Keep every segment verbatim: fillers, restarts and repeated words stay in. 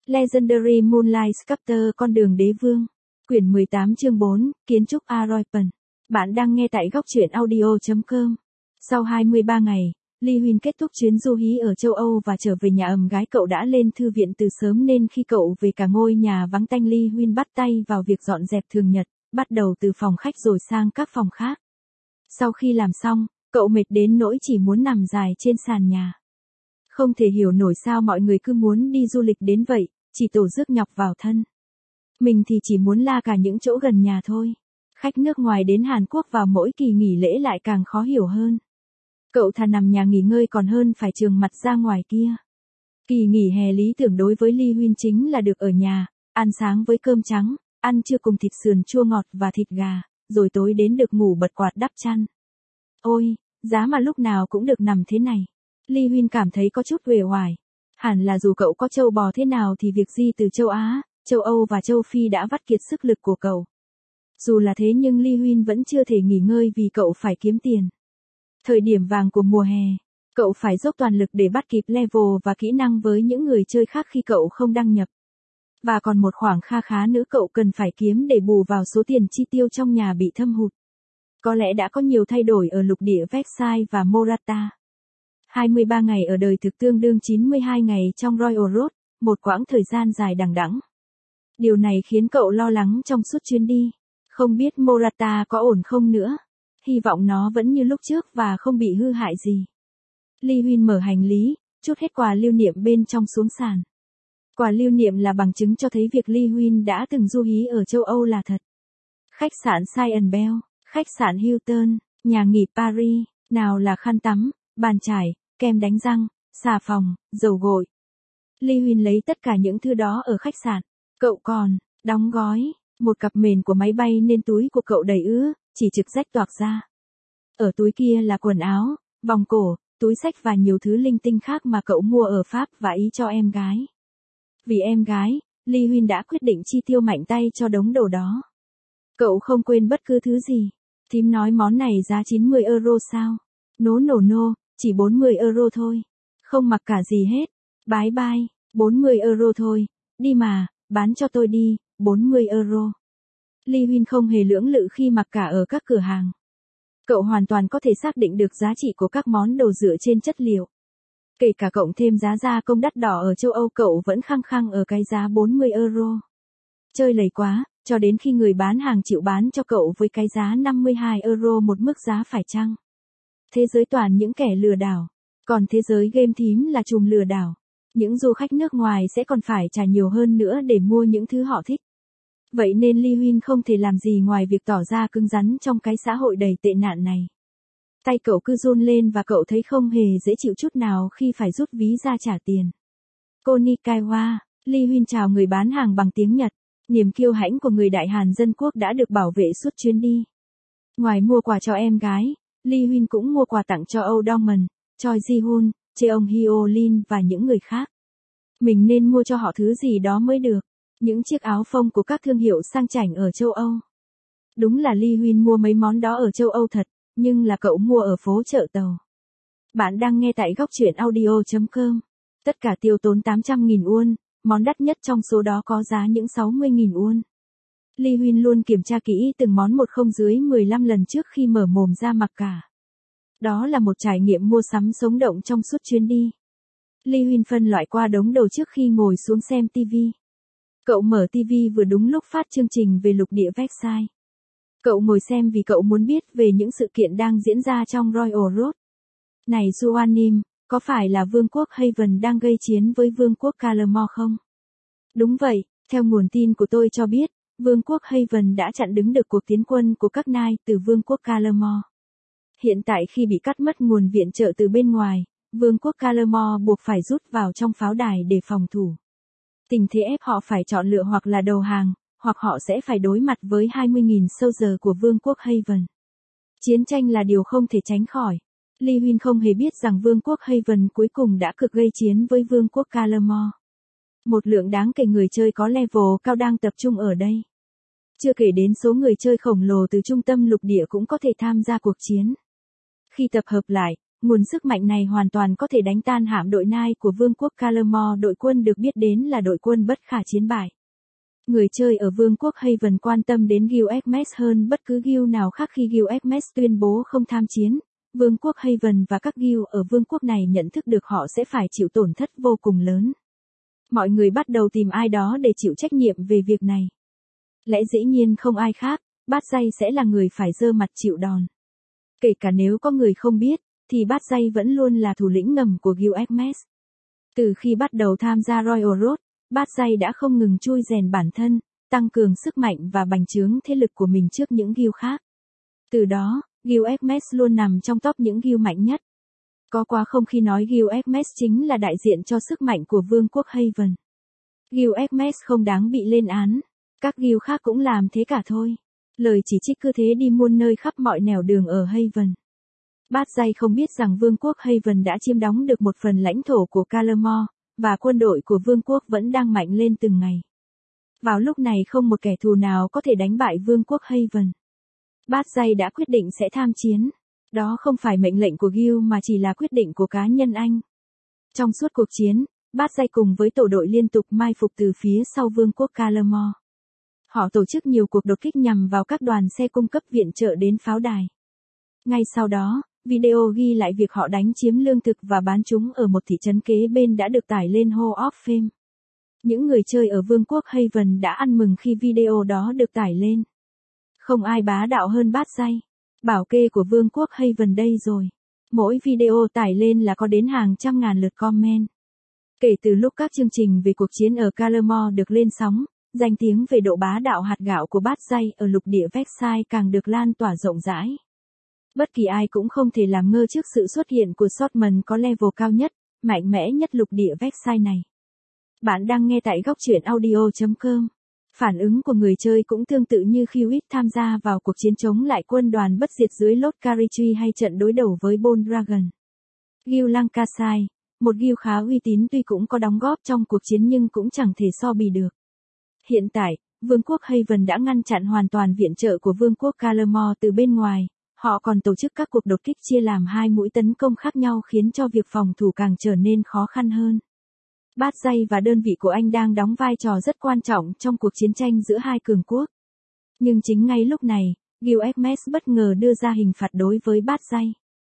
Legendary Moonlight Sculptor Con đường đế vương. Quyển mười tám chương bốn, Kiến trúc Aroipan. Bạn đang nghe tại góc truyện audio chấm com. Sau hai mươi ba ngày, Lee Huynh kết thúc chuyến du hí ở châu Âu và trở về nhà ấm gái cậu đã lên thư viện từ sớm nên khi cậu về cả ngôi nhà vắng tanh Lee Huynh bắt tay vào việc dọn dẹp thường nhật, bắt đầu từ phòng khách rồi sang các phòng khác. Sau khi làm xong, cậu mệt đến nỗi chỉ muốn nằm dài trên sàn nhà. Không thể hiểu nổi sao mọi người cứ muốn đi du lịch đến vậy, chỉ tổ rước nhọc vào thân. Mình thì chỉ muốn la cả những chỗ gần nhà thôi. Khách nước ngoài đến Hàn Quốc vào mỗi kỳ nghỉ lễ lại càng khó hiểu hơn. Cậu thà nằm nhà nghỉ ngơi còn hơn phải trường mặt ra ngoài kia. Kỳ nghỉ hè lý tưởng đối với Lee Huynh chính là được ở nhà, ăn sáng với cơm trắng, ăn trưa cùng thịt sườn chua ngọt và thịt gà, rồi tối đến được ngủ bật quạt đắp chăn. Ôi, giá mà lúc nào cũng được nằm thế này. Lee Huynh cảm thấy có chút uể oải. Hẳn là dù cậu có trâu bò thế nào thì việc di từ châu Á, châu Âu và châu Phi đã vắt kiệt sức lực của cậu. Dù là thế nhưng Lee Huynh vẫn chưa thể nghỉ ngơi vì cậu phải kiếm tiền. Thời điểm vàng của mùa hè, cậu phải dốc toàn lực để bắt kịp level và kỹ năng với những người chơi khác khi cậu không đăng nhập. Và còn một khoảng kha khá nữa cậu cần phải kiếm để bù vào số tiền chi tiêu trong nhà bị thâm hụt. Có lẽ đã có nhiều thay đổi ở lục địa Versailles và Morata. hai mươi ba ngày ở đời thực tương đương chín mươi hai ngày trong Royal Road, một quãng thời gian dài đằng đẵng. Điều này khiến cậu lo lắng trong suốt chuyến đi. Không biết Morata có ổn không nữa. Hy vọng nó vẫn như lúc trước và không bị hư hại gì. Lee Huynh mở hành lý, chút hết quà lưu niệm bên trong xuống sàn. Quà lưu niệm là bằng chứng cho thấy việc Lee Huynh đã từng du hí ở châu Âu là thật. Khách sạn Cyan Bell, khách sạn Hilton, nhà nghỉ Paris, nào là khăn tắm, bàn chải, kem đánh răng, xà phòng, dầu gội. Lee Huynh lấy tất cả những thứ đó ở khách sạn. Cậu còn đóng gói một cặp mền của máy bay nên túi của cậu đầy ứ, chỉ trực rách toạc ra. Ở túi kia là quần áo, vòng cổ, túi xách và nhiều thứ linh tinh khác mà cậu mua ở Pháp và Ý cho em gái. Vì em gái, Lee Huynh đã quyết định chi tiêu mạnh tay cho đống đồ đó. Cậu không quên bất cứ thứ gì. Thím nói món này giá chín mươi euro sao? Nố nổ nô, chỉ bốn mươi euro thôi. Không mặc cả gì hết. Bái bai, bốn mươi euro thôi. Đi mà, bán cho tôi đi, bốn mươi euro. Lee Huynh không hề lưỡng lự khi mặc cả ở các cửa hàng. Cậu hoàn toàn có thể xác định được giá trị của các món đồ dựa trên chất liệu. Kể cả cộng thêm giá gia công đắt đỏ ở châu Âu cậu vẫn khăng khăng ở cái giá bốn mươi euro. Chơi lầy quá, cho đến khi người bán hàng chịu bán cho cậu với cái giá năm mươi hai euro một mức giá phải chăng. Thế giới toàn những kẻ lừa đảo. Còn thế giới game thím là chùm lừa đảo. Những du khách nước ngoài sẽ còn phải trả nhiều hơn nữa để mua những thứ họ thích. Vậy nên Lee Huynh không thể làm gì ngoài việc tỏ ra cứng rắn trong cái xã hội đầy tệ nạn này. Tay cậu cứ run lên và cậu thấy không hề dễ chịu chút nào khi phải rút ví ra trả tiền. Konnichiwa, Lee Huynh chào người bán hàng bằng tiếng Nhật. Niềm kiêu hãnh của người Đại Hàn Dân Quốc đã được bảo vệ suốt chuyến đi. Ngoài mua quà cho em gái, Lee Huynh cũng mua quà tặng cho Âu Dorman, Choi Ji-hoon, Cheong Hyo-lin và những người khác. Mình nên mua cho họ thứ gì đó mới được. Những chiếc áo phông của các thương hiệu sang chảnh ở châu Âu. Đúng là Lee Huynh mua mấy món đó ở châu Âu thật, nhưng là cậu mua ở phố chợ tàu. Bạn đang nghe tại góc truyện audio chấm com. Tất cả tiêu tốn tám trăm nghìn won, món đắt nhất trong số đó có giá những sáu mươi nghìn won. Lee Huynh luôn kiểm tra kỹ từng món một không dưới mười lăm lần trước khi mở mồm ra mặc cả. Đó là một trải nghiệm mua sắm sống động trong suốt chuyến đi. Lee Huynh phân loại qua đống đồ trước khi ngồi xuống xem ti vi. Cậu mở ti vi vừa đúng lúc phát chương trình về lục địa Versailles. Cậu ngồi xem vì cậu muốn biết về những sự kiện đang diễn ra trong Royal Road. Này Suanim, có phải là Vương quốc Haven đang gây chiến với Vương quốc Calamore không? Đúng vậy, theo nguồn tin của tôi cho biết, Vương quốc Haven đã chặn đứng được cuộc tiến quân của các nai từ Vương quốc Calamore. Hiện tại khi bị cắt mất nguồn viện trợ từ bên ngoài, Vương quốc Calamore buộc phải rút vào trong pháo đài để phòng thủ. Tình thế ép họ phải chọn lựa hoặc là đầu hàng, hoặc họ sẽ phải đối mặt với hai mươi nghìn soldier của Vương quốc Haven. Chiến tranh là điều không thể tránh khỏi. Lee Huynh không hề biết rằng Vương quốc Haven cuối cùng đã cực gây chiến với Vương quốc Calamore. Một lượng đáng kể người chơi có level cao đang tập trung ở đây. Chưa kể đến số người chơi khổng lồ từ trung tâm lục địa cũng có thể tham gia cuộc chiến. Khi tập hợp lại, nguồn sức mạnh này hoàn toàn có thể đánh tan hạm đội Nai của Vương quốc Calamore, đội quân được biết đến là đội quân bất khả chiến bại. Người chơi ở Vương quốc Haven quan tâm đến Guild Hermes hơn bất cứ guild nào khác khi Guild Hermes tuyên bố không tham chiến. Vương quốc Haven và các guild ở vương quốc này nhận thức được họ sẽ phải chịu tổn thất vô cùng lớn. Mọi người bắt đầu tìm ai đó để chịu trách nhiệm về việc này. Lẽ dĩ nhiên không ai khác, Bát Dây sẽ là người phải giơ mặt chịu đòn. Kể cả nếu có người không biết, thì Bát Dây vẫn luôn là thủ lĩnh ngầm của Guild Hermes. Từ khi bắt đầu tham gia Royal Road, Bát Dây đã không ngừng chui rèn bản thân, tăng cường sức mạnh và bành trướng thế lực của mình trước những guild khác. Từ đó, Guild Hermes luôn nằm trong top những guild mạnh nhất. Có quá không khi nói Guild Hermes chính là đại diện cho sức mạnh của Vương quốc Haven. Guild Hermes không đáng bị lên án, các guild khác cũng làm thế cả thôi. Lời chỉ trích cứ thế đi muôn nơi khắp mọi nẻo đường ở Haven. Bát Dây không biết rằng Vương quốc Haven đã chiếm đóng được một phần lãnh thổ của Calamore, và quân đội của Vương quốc vẫn đang mạnh lên từng ngày. Vào lúc này không một kẻ thù nào có thể đánh bại Vương quốc Haven. Bát Dây đã quyết định sẽ tham chiến. Đó không phải mệnh lệnh của Guild mà chỉ là quyết định của cá nhân anh. Trong suốt cuộc chiến, Bát Dây cùng với tổ đội liên tục mai phục từ phía sau Vương quốc Calamore. Họ tổ chức nhiều cuộc đột kích nhằm vào các đoàn xe cung cấp viện trợ đến pháo đài. Ngay sau đó, video ghi lại việc họ đánh chiếm lương thực và bán chúng ở một thị trấn kế bên đã được tải lên Hall of Fame. Những người chơi ở Vương quốc Haven đã ăn mừng khi video đó được tải lên. Không ai bá đạo hơn Bát Dây. Bảo kê của Vương quốc Haven đây rồi. Mỗi video tải lên là có đến hàng trăm ngàn lượt comment. Kể từ lúc các chương trình về cuộc chiến ở Calamore được lên sóng, danh tiếng về độ bá đạo hạt gạo của Bát Dây ở lục địa Vexai càng được lan tỏa rộng rãi. Bất kỳ ai cũng không thể làm ngơ trước sự xuất hiện của Swordman có level cao nhất, mạnh mẽ nhất lục địa Vexai này. Bạn đang nghe tại góc truyện audio chấm com. Phản ứng của người chơi cũng tương tự như khi Witt tham gia vào cuộc chiến chống lại quân đoàn bất diệt dưới Lord Carichi hay trận đối đầu với Bold Dragon. Guild Lancashire, một guild khá uy tín tuy cũng có đóng góp trong cuộc chiến nhưng cũng chẳng thể so bì được. Hiện tại, Vương quốc Haven đã ngăn chặn hoàn toàn viện trợ của Vương quốc Calamore từ bên ngoài. Họ còn tổ chức các cuộc đột kích chia làm hai mũi tấn công khác nhau khiến cho việc phòng thủ càng trở nên khó khăn hơn. Bát Dây và đơn vị của anh đang đóng vai trò rất quan trọng trong cuộc chiến tranh giữa hai cường quốc. Nhưng chính ngay lúc này, Guild Hermes bất ngờ đưa ra hình phạt đối với Bát Dây.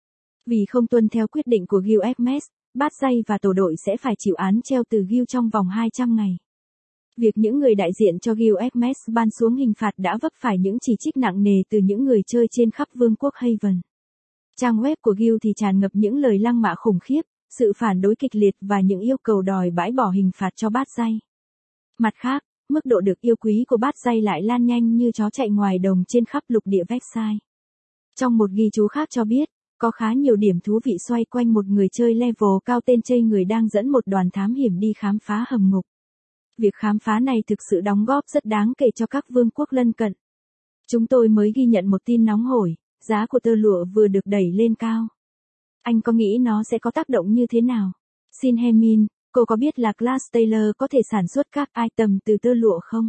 Vì không tuân theo quyết định của Guild Hermes, Bát Dây và tổ đội sẽ phải chịu án treo từ Guild trong vòng hai trăm ngày. Việc những người đại diện cho Guild Hermes ban xuống hình phạt đã vấp phải những chỉ trích nặng nề từ những người chơi trên khắp Vương quốc Haven. Trang web của Guild thì tràn ngập những lời lăng mạ khủng khiếp, sự phản đối kịch liệt và những yêu cầu đòi bãi bỏ hình phạt cho Bát Dây. Mặt khác, mức độ được yêu quý của Bát Dây lại lan nhanh như chó chạy ngoài đồng trên khắp lục địa Vexai. Trong một ghi chú khác cho biết, có khá nhiều điểm thú vị xoay quanh một người chơi level cao tên Chây người đang dẫn một đoàn thám hiểm đi khám phá hầm ngục. Việc khám phá này thực sự đóng góp rất đáng kể cho các vương quốc lân cận. Chúng tôi mới ghi nhận một tin nóng hổi, giá của tơ lụa vừa được đẩy lên cao. Anh có nghĩ nó sẽ có tác động như thế nào? Xin Hemin, cô có biết là Class Taylor có thể sản xuất các item từ tơ lụa không?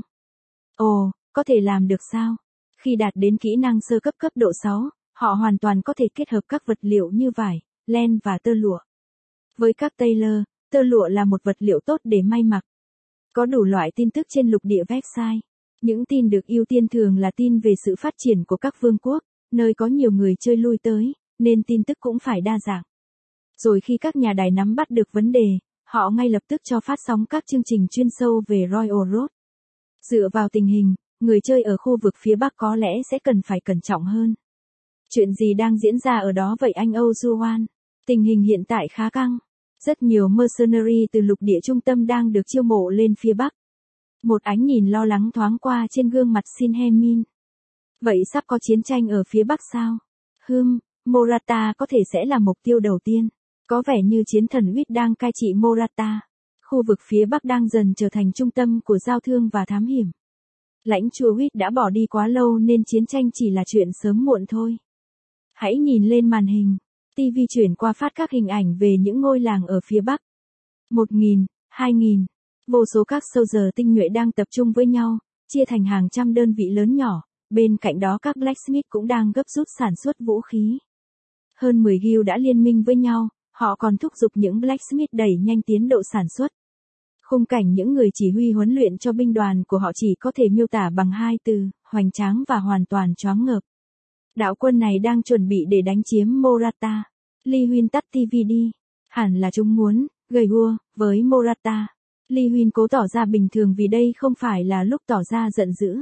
Ồ, có thể làm được sao? Khi đạt đến kỹ năng sơ cấp cấp độ sáu, họ hoàn toàn có thể kết hợp các vật liệu như vải, len và tơ lụa. Với các Taylor, tơ lụa là một vật liệu tốt để may mặc. Có đủ loại tin tức trên lục địa Vexai. Những tin được ưu tiên thường là tin về sự phát triển của các vương quốc, nơi có nhiều người chơi lui tới, nên tin tức cũng phải đa dạng. Rồi khi các nhà đài nắm bắt được vấn đề, họ ngay lập tức cho phát sóng các chương trình chuyên sâu về Royal Road. Dựa vào tình hình, người chơi ở khu vực phía Bắc có lẽ sẽ cần phải cẩn trọng hơn. Chuyện gì đang diễn ra ở đó vậy anh Âu Juan? Tình hình hiện tại khá căng. Rất nhiều mercenary từ lục địa trung tâm đang được chiêu mộ lên phía Bắc. Một ánh nhìn lo lắng thoáng qua trên gương mặt Shin Hemin. Vậy sắp có chiến tranh ở phía Bắc sao? Hừm, Morata có thể sẽ là mục tiêu đầu tiên. Có vẻ như chiến thần Witt đang cai trị Morata. Khu vực phía Bắc đang dần trở thành trung tâm của giao thương và thám hiểm. Lãnh chúa Witt đã bỏ đi quá lâu nên chiến tranh chỉ là chuyện sớm muộn thôi. Hãy nhìn lên màn hình. ti vi chuyển qua phát các hình ảnh về những ngôi làng ở phía Bắc. một nghìn, hai nghìn. Vô số các soldier tinh nhuệ đang tập trung với nhau, chia thành hàng trăm đơn vị lớn nhỏ. Bên cạnh đó các blacksmith cũng đang gấp rút sản xuất vũ khí. Hơn mười guild đã liên minh với nhau, họ còn thúc giục những blacksmith đẩy nhanh tiến độ sản xuất. Khung cảnh những người chỉ huy huấn luyện cho binh đoàn của họ chỉ có thể miêu tả bằng hai từ, hoành tráng và hoàn toàn choáng ngợp. Đạo quân này đang chuẩn bị để đánh chiếm Morata. Li Huyên tắt ti vi đi. Hẳn là chúng muốn, gầy gua, với Morata. Li Huyên cố tỏ ra bình thường vì đây không phải là lúc tỏ ra giận dữ.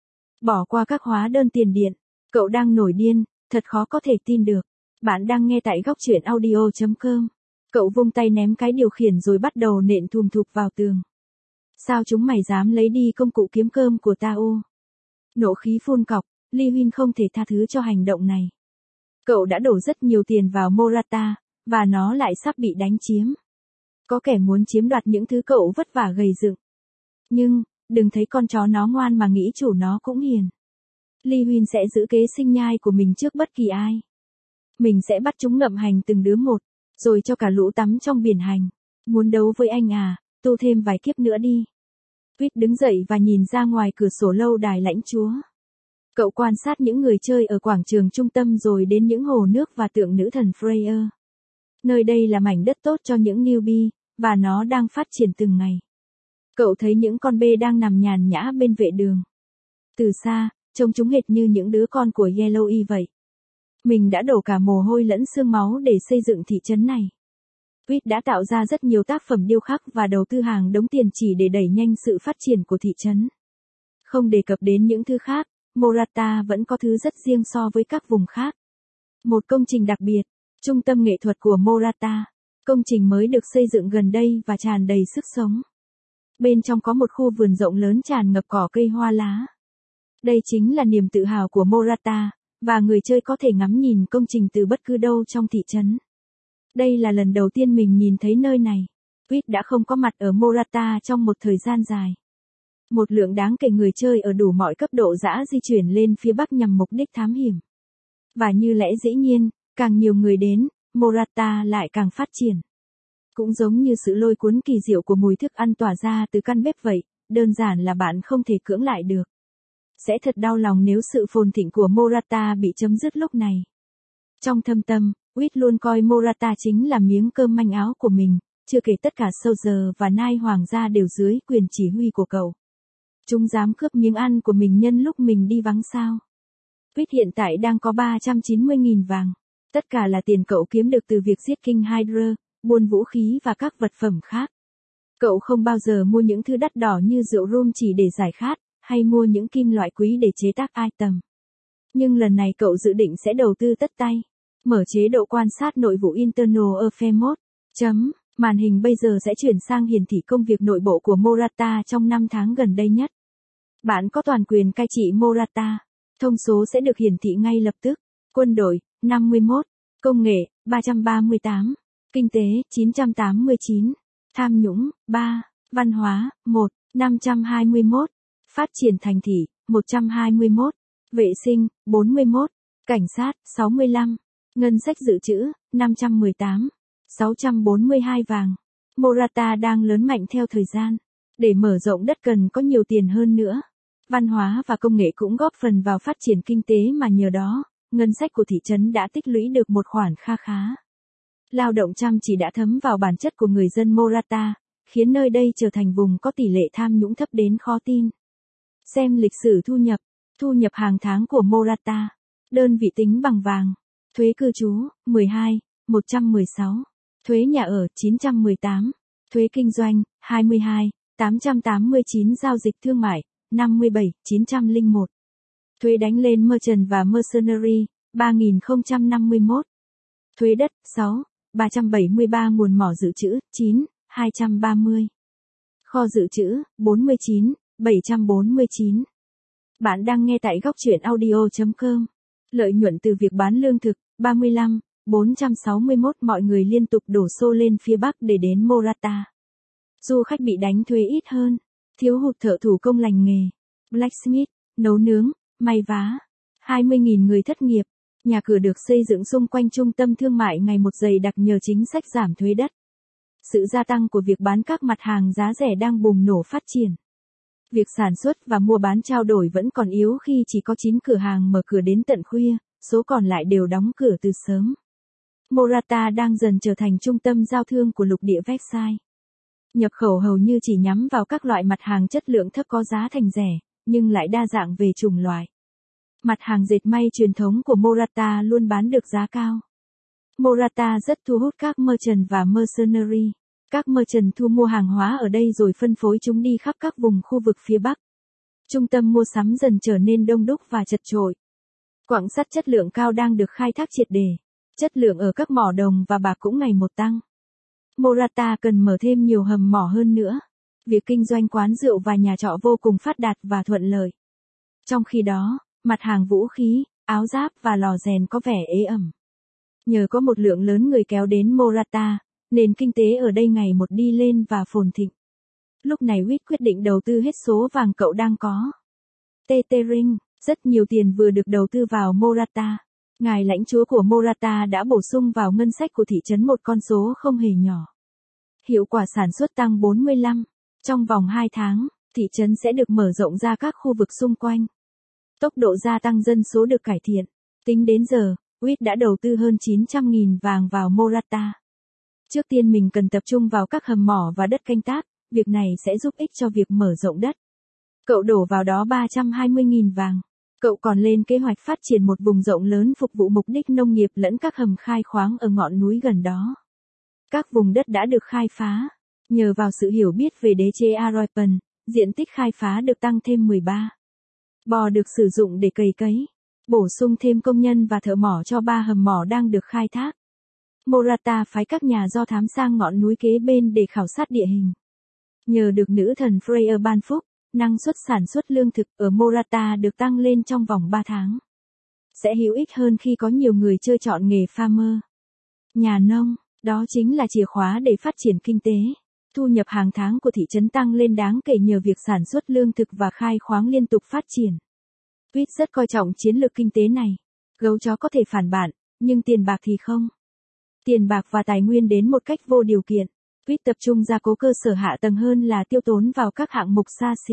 Bỏ qua các hóa đơn tiền điện. Cậu đang nổi điên, thật khó có thể tin được. Bạn đang nghe tại góc truyện audio chấm com. Cậu vung tay ném cái điều khiển rồi bắt đầu nện thùm thụp vào tường. Sao chúng mày dám lấy đi công cụ kiếm cơm của tao? Nộ khí phun cọc, Li Huyên không thể tha thứ cho hành động này. Cậu đã đổ rất nhiều tiền vào Morata, và nó lại sắp bị đánh chiếm. Có kẻ muốn chiếm đoạt những thứ cậu vất vả gầy dựng. Nhưng, đừng thấy con chó nó ngoan mà nghĩ chủ nó cũng hiền. Li Huyên sẽ giữ kế sinh nhai của mình trước bất kỳ ai. Mình sẽ bắt chúng ngậm hành từng đứa một, rồi cho cả lũ tắm trong biển hành. Muốn đấu với anh à, tu thêm vài kiếp nữa đi. Quýt đứng dậy và nhìn ra ngoài cửa sổ lâu đài lãnh chúa. Cậu quan sát những người chơi ở quảng trường trung tâm rồi đến những hồ nước và tượng nữ thần Freya. Nơi đây là mảnh đất tốt cho những newbie, và nó đang phát triển từng ngày. Cậu thấy những con bê đang nằm nhàn nhã bên vệ đường. Từ xa, trông chúng hệt như những đứa con của Yellowy vậy. Mình đã đổ cả mồ hôi lẫn xương máu để xây dựng thị trấn này. Quýt đã tạo ra rất nhiều tác phẩm điêu khắc và đầu tư hàng đống tiền chỉ để đẩy nhanh sự phát triển của thị trấn. Không đề cập đến những thứ khác, Morata vẫn có thứ rất riêng so với các vùng khác. Một công trình đặc biệt, trung tâm nghệ thuật của Morata. Công trình mới được xây dựng gần đây và tràn đầy sức sống. Bên trong có một khu vườn rộng lớn tràn ngập cỏ cây hoa lá. Đây chính là niềm tự hào của Morata, và người chơi có thể ngắm nhìn công trình từ bất cứ đâu trong thị trấn. Đây là lần đầu tiên mình nhìn thấy nơi này. Quýt đã không có mặt ở Morata trong một thời gian dài. Một lượng đáng kể người chơi ở đủ mọi cấp độ dã di chuyển lên phía bắc nhằm mục đích thám hiểm. Và như lẽ dĩ nhiên, càng nhiều người đến, Morata lại càng phát triển. Cũng giống như sự lôi cuốn kỳ diệu của mùi thức ăn tỏa ra từ căn bếp vậy, đơn giản là bạn không thể cưỡng lại được. Sẽ thật đau lòng nếu sự phồn thịnh của Morata bị chấm dứt lúc này. Trong thâm tâm, Quýt luôn coi Morata chính là miếng cơm manh áo của mình, chưa kể tất cả Soldier và Nai Hoàng gia đều dưới quyền chỉ huy của cậu. Chúng dám cướp miếng ăn của mình nhân lúc mình đi vắng sao. Quýt hiện tại đang có ba trăm chín mươi nghìn vàng. Tất cả là tiền cậu kiếm được từ việc giết King Hydra, buôn vũ khí và các vật phẩm khác. Cậu không bao giờ mua những thứ đắt đỏ như rượu rum chỉ để giải khát, hay mua những kim loại quý để chế tác item. Nhưng lần này cậu dự định sẽ đầu tư tất tay. Mở chế độ quan sát nội vụ Internal Affairs Mode. Chấm. Màn hình bây giờ sẽ chuyển sang hiển thị công việc nội bộ của Morata trong năm tháng gần đây nhất. Bạn có toàn quyền cai trị Morata. Thông số sẽ được hiển thị ngay lập tức. Quân đội, năm mươi mốt. Công nghệ, ba trăm ba mươi tám. Kinh tế, chín trăm tám mươi chín. Tham nhũng, ba. Văn hóa, một. năm trăm hai mươi mốt. Phát triển thành thị, một trăm hai mươi mốt. Vệ sinh, bốn mươi mốt. Cảnh sát, sáu mươi lăm. Ngân sách dự trữ, năm trăm mười tám. sáu trăm bốn mươi hai vàng. Morata đang lớn mạnh theo thời gian. Để mở rộng đất cần có nhiều tiền hơn nữa. Văn hóa và công nghệ cũng góp phần vào phát triển kinh tế mà nhờ đó, ngân sách của thị trấn đã tích lũy được một khoản kha khá. Lao động chăm chỉ đã thấm vào bản chất của người dân Morata, khiến nơi đây trở thành vùng có tỷ lệ tham nhũng thấp đến khó tin. Xem lịch sử thu nhập, thu nhập hàng tháng của Morata. Đơn vị tính bằng vàng. Thuế cư trú, mười hai, một trăm mười sáu. Thuế nhà ở, chín trăm mười tám. Thuế kinh doanh, hai mươi hai, tám trăm tám mươi chín. Giao dịch thương mại, năm mươi bảy, chín trăm lẻ một. Thuế đánh lên merchant và mercenary, ba nghìn không trăm năm mươi mốt. Thuế đất, sáu, ba trăm bảy mươi ba. Nguồn mỏ dự trữ, chín, hai trăm ba mươi. Kho dự trữ, bốn mươi chín, bảy trăm bốn mươi chín. Bạn đang nghe tại góc truyện audio chấm com. Lợi nhuận từ việc bán lương thực, ba mươi lăm, bốn trăm sáu mươi mốt. Mọi người liên tục đổ xô lên phía bắc để đến Morata. Du khách bị đánh thuế ít hơn. Thiếu hụt thợ thủ công lành nghề. Blacksmith, nấu nướng, may vá. hai mươi nghìn người thất nghiệp. Nhà cửa được xây dựng xung quanh trung tâm thương mại ngày một dày đặc nhờ chính sách giảm thuế đất. Sự gia tăng của việc bán các mặt hàng giá rẻ đang bùng nổ phát triển. Việc sản xuất và mua bán trao đổi vẫn còn yếu khi chỉ có chín cửa hàng mở cửa đến tận khuya, số còn lại đều đóng cửa từ sớm. Morata đang dần trở thành trung tâm giao thương của lục địa Versailles. Nhập khẩu hầu như chỉ nhắm vào các loại mặt hàng chất lượng thấp có giá thành rẻ, nhưng lại đa dạng về chủng loại. Mặt hàng dệt may truyền thống của Morata luôn bán được giá cao. Morata rất thu hút các merchant và mercenary. Các merchant thu mua hàng hóa ở đây rồi phân phối chúng đi khắp các vùng khu vực phía Bắc. Trung tâm mua sắm dần trở nên đông đúc và chật chội. Quặng sắt chất lượng cao đang được khai thác triệt để. Chất lượng ở các mỏ đồng và bạc cũng ngày một tăng. Morata cần mở thêm nhiều hầm mỏ hơn nữa. Việc kinh doanh quán rượu và nhà trọ vô cùng phát đạt và thuận lợi. Trong khi đó, mặt hàng vũ khí, áo giáp và lò rèn có vẻ ế ẩm. Nhờ có một lượng lớn người kéo đến Morata, nền kinh tế ở đây ngày một đi lên và phồn thịnh. Lúc này Witt quyết định đầu tư hết số vàng cậu đang có. Tetering, rất nhiều tiền vừa được đầu tư vào Morata. Ngài lãnh chúa của Morata đã bổ sung vào ngân sách của thị trấn một con số không hề nhỏ. Hiệu quả sản xuất tăng bốn mươi lăm. Trong vòng hai tháng, thị trấn sẽ được mở rộng ra các khu vực xung quanh. Tốc độ gia tăng dân số được cải thiện. Tính đến giờ, Witt đã đầu tư hơn chín trăm nghìn vàng vào Morata. Trước tiên mình cần tập trung vào các hầm mỏ và đất canh tác, việc này sẽ giúp ích cho việc mở rộng đất. Cậu đổ vào đó ba trăm hai mươi nghìn vàng. Cậu còn lên kế hoạch phát triển một vùng rộng lớn phục vụ mục đích nông nghiệp lẫn các hầm khai khoáng ở ngọn núi gần đó. Các vùng đất đã được khai phá. Nhờ vào sự hiểu biết về đế chế Aroipan, diện tích khai phá được tăng thêm mười ba. Bò được sử dụng để cày cấy. Bổ sung thêm công nhân và thợ mỏ cho ba hầm mỏ đang được khai thác. Morata phái các nhà do thám sang ngọn núi kế bên để khảo sát địa hình. Nhờ được nữ thần Freya ban phúc, năng suất sản xuất lương thực ở Morata được tăng lên trong vòng ba tháng. Sẽ hữu ích hơn khi có nhiều người chơi chọn nghề farmer. Nhà nông, đó chính là chìa khóa để phát triển kinh tế. Thu nhập hàng tháng của thị trấn tăng lên đáng kể nhờ việc sản xuất lương thực và khai khoáng liên tục phát triển. Witt rất coi trọng chiến lược kinh tế này. Gấu chó có thể phản bạn, nhưng tiền bạc thì không. Tiền bạc và tài nguyên đến một cách vô điều kiện. Witt tập trung gia cố cơ sở hạ tầng hơn là tiêu tốn vào các hạng mục xa xỉ.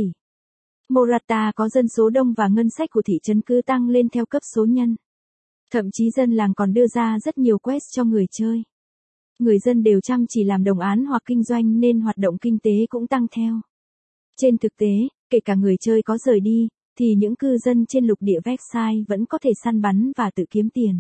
Morata có dân số đông và ngân sách của thị trấn cứ tăng lên theo cấp số nhân. Thậm chí dân làng còn đưa ra rất nhiều quest cho người chơi. Người dân đều chăm chỉ làm đồng án hoặc kinh doanh nên hoạt động kinh tế cũng tăng theo. Trên thực tế, kể cả người chơi có rời đi, thì những cư dân trên lục địa Versailles vẫn có thể săn bắn và tự kiếm tiền.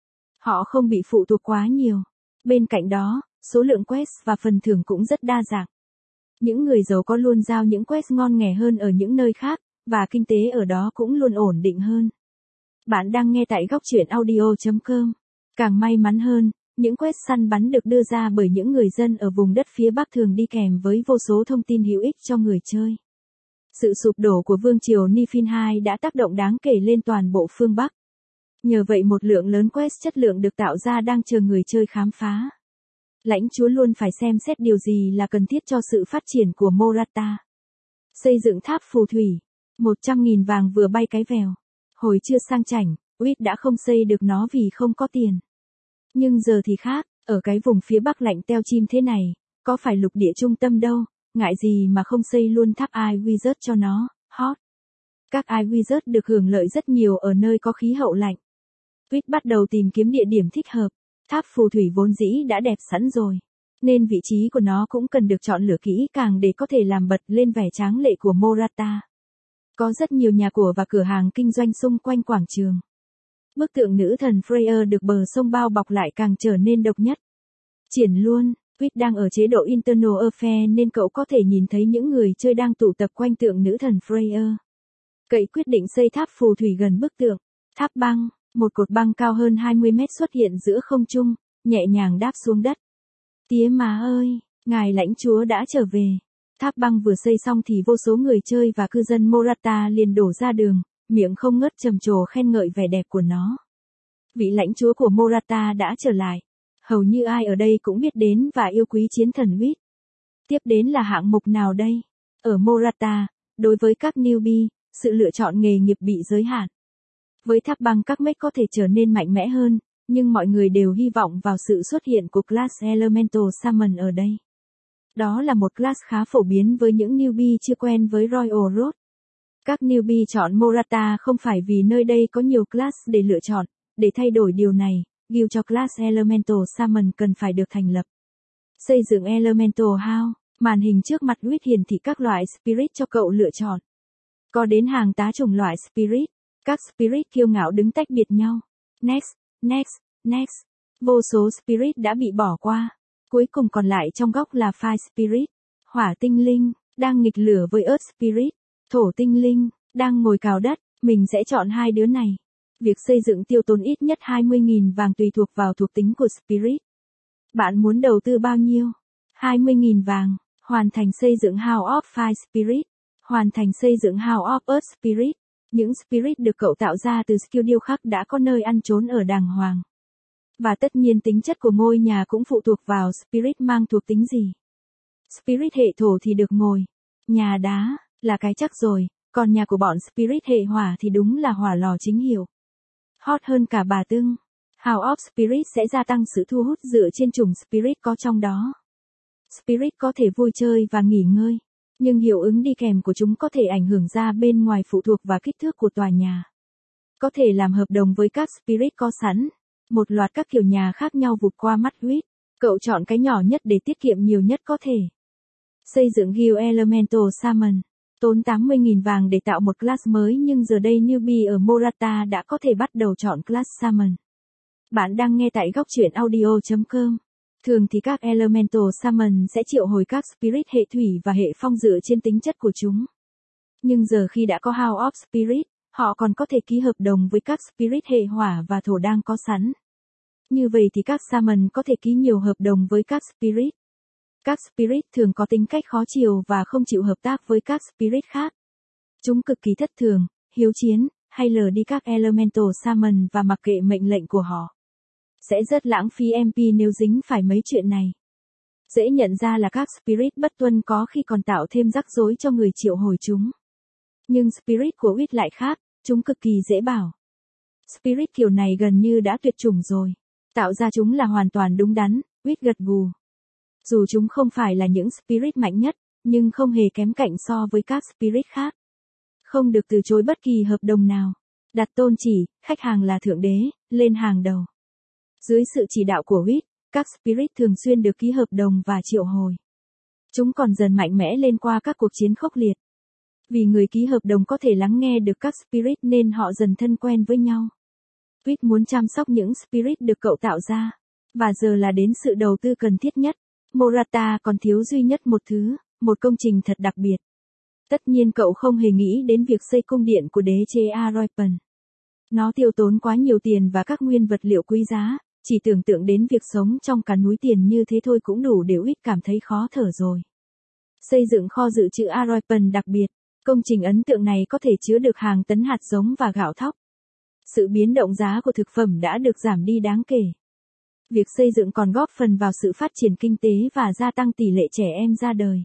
Họ không bị phụ thuộc quá nhiều. Bên cạnh đó, số lượng quest và phần thưởng cũng rất đa dạng. Những người giàu có luôn giao những quest ngon nghẻ hơn ở những nơi khác, và kinh tế ở đó cũng luôn ổn định hơn. Bạn đang nghe tại góc truyện audio chấm com. Càng may mắn hơn, những quest săn bắn được đưa ra bởi những người dân ở vùng đất phía Bắc thường đi kèm với vô số thông tin hữu ích cho người chơi. Sự sụp đổ của vương triều Niflheim đã tác động đáng kể lên toàn bộ phương Bắc. Nhờ vậy một lượng lớn quest chất lượng được tạo ra đang chờ người chơi khám phá. Lãnh chúa luôn phải xem xét điều gì là cần thiết cho sự phát triển của Morata. Xây dựng tháp phù thủy. một trăm nghìn vàng vừa bay cái vèo. Hồi chưa sang chảnh, Witt đã không xây được nó vì không có tiền. Nhưng giờ thì khác, ở cái vùng phía Bắc lạnh teo chim thế này, có phải lục địa trung tâm đâu, ngại gì mà không xây luôn tháp Eye Wizard cho nó, hot. Các Eye Wizard được hưởng lợi rất nhiều ở nơi có khí hậu lạnh. Witt bắt đầu tìm kiếm địa điểm thích hợp. Tháp phù thủy vốn dĩ đã đẹp sẵn rồi, nên vị trí của nó cũng cần được chọn lựa kỹ càng để có thể làm bật lên vẻ tráng lệ của Morata. Có rất nhiều nhà của và cửa hàng kinh doanh xung quanh quảng trường. Bức tượng nữ thần Freya được bờ sông bao bọc lại càng trở nên độc nhất. Triển luôn, Witt đang ở chế độ Internal Affair nên cậu có thể nhìn thấy những người chơi đang tụ tập quanh tượng nữ thần Freya. Cậu quyết định xây tháp phù thủy gần bức tượng. Tháp băng, một cột băng cao hơn hai mươi mét xuất hiện giữa không trung, nhẹ nhàng đáp xuống đất. Tía má ơi, ngài lãnh chúa đã trở về. Tháp băng vừa xây xong thì vô số người chơi và cư dân Morata liền đổ ra đường, miệng không ngớt trầm trồ khen ngợi vẻ đẹp của nó. Vị lãnh chúa của Morata đã trở lại. Hầu như ai ở đây cũng biết đến và yêu quý chiến thần Witt. Tiếp đến là hạng mục nào đây? Ở Morata, đối với các newbie, sự lựa chọn nghề nghiệp bị giới hạn. Với tháp băng các mech có thể trở nên mạnh mẽ hơn, nhưng mọi người đều hy vọng vào sự xuất hiện của class Elemental Summon ở đây. Đó là một class khá phổ biến với những newbie chưa quen với Royal Road. Các newbie chọn Morata không phải vì nơi đây có nhiều class để lựa chọn, để thay đổi điều này, guild cho class Elemental Summon cần phải được thành lập. Xây dựng Elemental House, màn hình trước mặt Wit hiển thị các loại Spirit cho cậu lựa chọn. Có đến hàng tá chủng loại Spirit, các Spirit kiêu ngạo đứng tách biệt nhau. Next, next, next. Vô số Spirit đã bị bỏ qua. Cuối cùng còn lại trong góc là Fire Spirit, hỏa tinh linh, đang nghịch lửa với Earth Spirit, thổ tinh linh, đang ngồi cào đất. Mình sẽ chọn hai đứa này. Việc xây dựng tiêu tốn ít nhất hai mươi nghìn vàng tùy thuộc vào thuộc tính của Spirit. Bạn muốn đầu tư bao nhiêu? hai mươi nghìn vàng. Hoàn thành xây dựng House of Fire Spirit. Hoàn thành xây dựng House of Earth Spirit. Những Spirit được cậu tạo ra từ skill điêu khắc đã có nơi ăn trốn ở đàng hoàng. Và tất nhiên tính chất của ngôi nhà cũng phụ thuộc vào Spirit mang thuộc tính gì. Spirit hệ thổ thì được ngồi. Nhà đá, là cái chắc rồi. Còn nhà của bọn Spirit hệ hỏa thì đúng là hỏa lò chính hiệu. Hot hơn cả bà Tưng. House of Spirit sẽ gia tăng sự thu hút dựa trên chủng Spirit có trong đó. Spirit có thể vui chơi và nghỉ ngơi, nhưng hiệu ứng đi kèm của chúng có thể ảnh hưởng ra bên ngoài phụ thuộc vào kích thước của tòa nhà. Có thể làm hợp đồng với các Spirit có sẵn. Một loạt các kiểu nhà khác nhau vụt qua mắt Wit. Cậu chọn cái nhỏ nhất để tiết kiệm nhiều nhất có thể. Xây dựng Guild Elemental Summon. Tốn tám mươi nghìn vàng để tạo một class mới nhưng giờ đây newbie ở Morata đã có thể bắt đầu chọn class Summon. Bạn đang nghe tại góc truyện audio chấm com. Thường thì các Elemental Summon sẽ triệu hồi các Spirit hệ thủy và hệ phong dựa trên tính chất của chúng. Nhưng giờ khi đã có House of Spirit, họ còn có thể ký hợp đồng với các Spirit hệ hỏa và thổ đang có sẵn. Như vậy thì các Summon có thể ký nhiều hợp đồng với các Spirit. Các Spirit thường có tính cách khó chiều và không chịu hợp tác với các Spirit khác. Chúng cực kỳ thất thường, hiếu chiến, hay lờ đi các Elemental Summon và mặc kệ mệnh lệnh của họ. Sẽ rất lãng phí em pê nếu dính phải mấy chuyện này. Dễ nhận ra là các Spirit bất tuân có khi còn tạo thêm rắc rối cho người triệu hồi chúng. Nhưng Spirit của Wit lại khác, chúng cực kỳ dễ bảo. Spirit kiểu này gần như đã tuyệt chủng rồi. Tạo ra chúng là hoàn toàn đúng đắn, Wit gật gù. Dù chúng không phải là những Spirit mạnh nhất, nhưng không hề kém cạnh so với các Spirit khác. Không được từ chối bất kỳ hợp đồng nào. Đặt tôn chỉ, khách hàng là thượng đế, lên hàng đầu. Dưới sự chỉ đạo của Wit, các Spirit thường xuyên được ký hợp đồng và triệu hồi. Chúng còn dần mạnh mẽ lên qua các cuộc chiến khốc liệt. Vì người ký hợp đồng có thể lắng nghe được các Spirit nên họ dần thân quen với nhau. Wit muốn chăm sóc những Spirit được cậu tạo ra. Và giờ là đến sự đầu tư cần thiết nhất. Morata còn thiếu duy nhất một thứ, một công trình thật đặc biệt. Tất nhiên cậu không hề nghĩ đến việc xây cung điện của đế chế Aroipan. Nó tiêu tốn quá nhiều tiền và các nguyên vật liệu quý giá, chỉ tưởng tượng đến việc sống trong cả núi tiền như thế thôi cũng đủ để Wit cảm thấy khó thở rồi. Xây dựng kho dự trữ Aroipan đặc biệt, công trình ấn tượng này có thể chứa được hàng tấn hạt giống và gạo thóc. Sự biến động giá của thực phẩm đã được giảm đi đáng kể. Việc xây dựng còn góp phần vào sự phát triển kinh tế và gia tăng tỷ lệ trẻ em ra đời.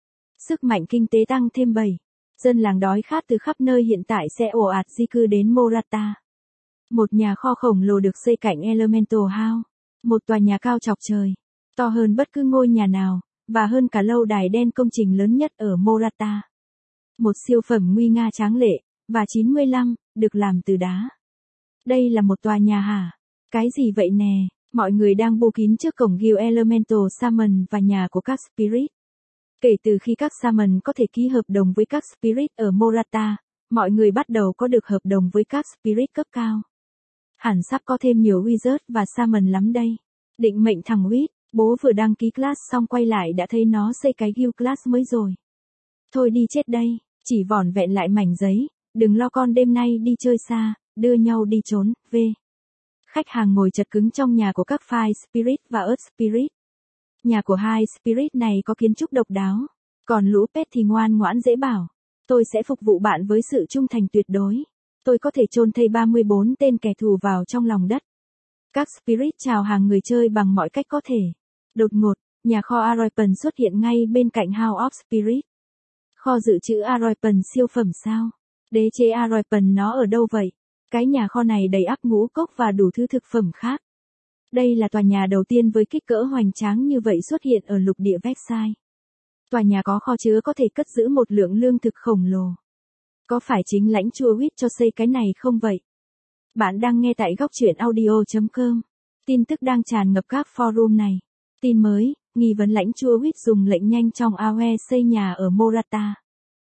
Sức mạnh kinh tế tăng thêm bảy. Dân làng đói khát từ khắp nơi hiện tại sẽ ồ ạt di cư đến Morata. Một nhà kho khổng lồ được xây cạnh Elemental House. Một tòa nhà cao chọc trời. To hơn bất cứ ngôi nhà nào, và hơn cả lâu đài đen công trình lớn nhất ở Morata. Một siêu phẩm nguy nga tráng lệ, và chín mươi lăm, được làm từ đá. Đây là một tòa nhà hả? Cái gì vậy nè? Mọi người đang bô kín trước cổng Guild Elemental Summon và nhà của các Spirit. Kể từ khi các Summon có thể ký hợp đồng với các Spirit ở Morata, mọi người bắt đầu có được hợp đồng với các Spirit cấp cao. Hẳn sắp có thêm nhiều Wizard và Summon lắm đây. Định mệnh thằng Wit, bố vừa đăng ký class xong quay lại đã thấy nó xây cái Guild class mới rồi. Thôi đi chết đây, chỉ vỏn vẹn lại mảnh giấy, đừng lo con đêm nay đi chơi xa, đưa nhau đi trốn, v. Khách hàng ngồi chật cứng trong nhà của các Fire Spirit và Earth Spirit. Nhà của hai Spirit này có kiến trúc độc đáo, còn lũ pet thì ngoan ngoãn dễ bảo. Tôi sẽ phục vụ bạn với sự trung thành tuyệt đối. Tôi có thể chôn thây ba mươi bốn tên kẻ thù vào trong lòng đất. Các Spirit chào hàng người chơi bằng mọi cách có thể. Đột ngột, nhà kho Aroipan xuất hiện ngay bên cạnh House of Spirit. Kho dự trữ Aroipan siêu phẩm sao? Đế chế Aroipan nó ở đâu vậy? Cái nhà kho này đầy ắp ngũ cốc và đủ thứ thực phẩm khác. Đây là tòa nhà đầu tiên với kích cỡ hoành tráng như vậy xuất hiện ở lục địa Versailles. Tòa nhà có kho chứa có thể cất giữ một lượng lương thực khổng lồ. Có phải chính lãnh chúa Wit cho xây cái này không vậy? Bạn đang nghe tại góc truyện audio chấm com. Tin tức đang tràn ngập các forum này. Tin mới, nghi vấn lãnh chúa Huýt dùng lệnh nhanh trong a o e xây nhà ở Morata.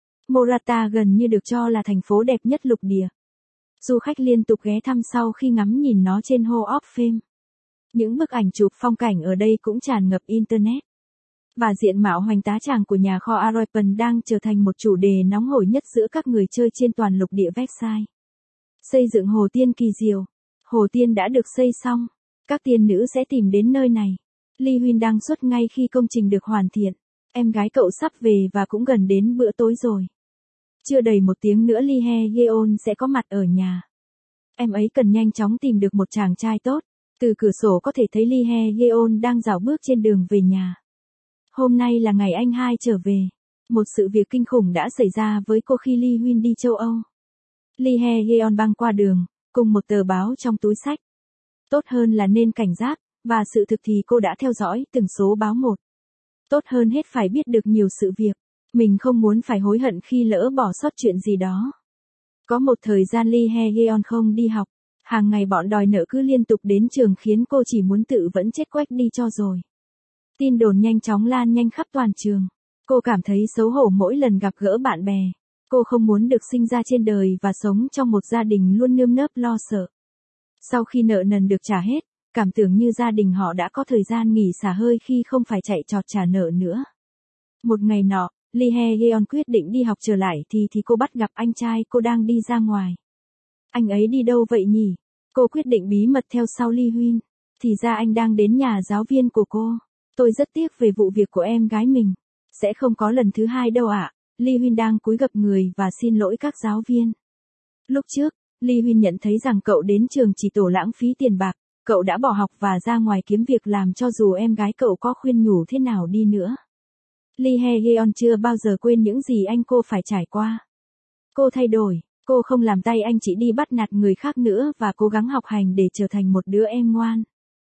Morata gần như được cho là thành phố đẹp nhất lục địa. Du khách liên tục ghé thăm sau khi ngắm nhìn nó trên Hall of Fame. Những bức ảnh chụp phong cảnh ở đây cũng tràn ngập Internet. Và diện mạo hoành tá tràng của nhà kho Aroypan đang trở thành một chủ đề nóng hổi nhất giữa các người chơi trên toàn lục địa Versailles. Xây dựng hồ tiên kỳ diệu. Hồ tiên đã được xây xong. Các tiên nữ sẽ tìm đến nơi này. Lee Huynh đang xuất ngay khi công trình được hoàn thiện. Em gái cậu sắp về và cũng gần đến bữa tối rồi. Chưa đầy một tiếng nữa Lee Hye-yeon sẽ có mặt ở nhà. Em ấy cần nhanh chóng tìm được một chàng trai tốt. Từ cửa sổ có thể thấy Lee Hye-yeon đang dạo bước trên đường về nhà. Hôm nay là ngày anh hai trở về. Một sự việc kinh khủng đã xảy ra với cô khi Lee Huynh đi châu Âu. Lee Hye-yeon băng qua đường, cùng một tờ báo trong túi xách. Tốt hơn là nên cảnh giác, và sự thực thì cô đã theo dõi từng số báo một. Tốt hơn hết phải biết được nhiều sự việc. Mình không muốn phải hối hận khi lỡ bỏ sót chuyện gì đó. Có một thời gian Lee Hye-yeon không đi học. Hàng ngày bọn đòi nợ cứ liên tục đến trường khiến cô chỉ muốn tự vẫn chết quách đi cho rồi. Tin đồn nhanh chóng lan nhanh khắp toàn trường. Cô cảm thấy xấu hổ mỗi lần gặp gỡ bạn bè. Cô không muốn được sinh ra trên đời và sống trong một gia đình luôn nơm nớp lo sợ. Sau khi nợ nần được trả hết, cảm tưởng như gia đình họ đã có thời gian nghỉ xả hơi khi không phải chạy trọt trả nợ nữa. Một ngày nọ, Lee Hye-yeon quyết định đi học trở lại thì thì cô bắt gặp anh trai cô đang đi ra ngoài. Anh ấy đi đâu vậy nhỉ? Cô quyết định bí mật theo sau Lee Huynh. Thì ra anh đang đến nhà giáo viên của cô. Tôi rất tiếc về vụ việc của em gái mình. Sẽ không có lần thứ hai đâu ạ. À. Lee Huynh đang cúi gập người và xin lỗi các giáo viên. Lúc trước, Lee Huynh nhận thấy rằng cậu đến trường chỉ tổ lãng phí tiền bạc. Cậu đã bỏ học và ra ngoài kiếm việc làm cho dù em gái cậu có khuyên nhủ thế nào đi nữa. Lee Hye-yeon chưa bao giờ quên những gì anh cô phải trải qua. Cô thay đổi, cô không làm tay anh chị đi bắt nạt người khác nữa và cố gắng học hành để trở thành một đứa em ngoan.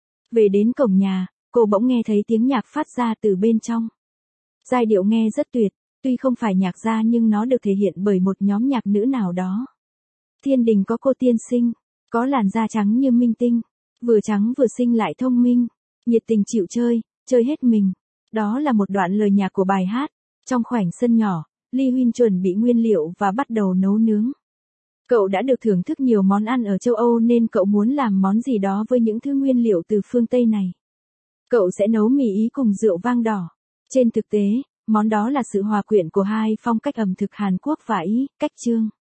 Về đến cổng nhà, cô bỗng nghe thấy tiếng nhạc phát ra từ bên trong. Giai điệu nghe rất tuyệt, tuy không phải nhạc gia nhưng nó được thể hiện bởi một nhóm nhạc nữ nào đó. Thiên đình có cô tiên sinh, có làn da trắng như minh tinh, vừa trắng vừa xinh lại thông minh, nhiệt tình chịu chơi, chơi hết mình. Đó là một đoạn lời nhạc của bài hát. Trong khoảnh sân nhỏ, Lee Huynh chuẩn bị nguyên liệu và bắt đầu nấu nướng. Cậu đã được thưởng thức nhiều món ăn ở châu Âu nên cậu muốn làm món gì đó với những thứ nguyên liệu từ phương Tây này. Cậu sẽ nấu mì Ý cùng rượu vang đỏ. Trên thực tế, món đó là sự hòa quyện của hai phong cách ẩm thực Hàn Quốc và Ý, cách chương.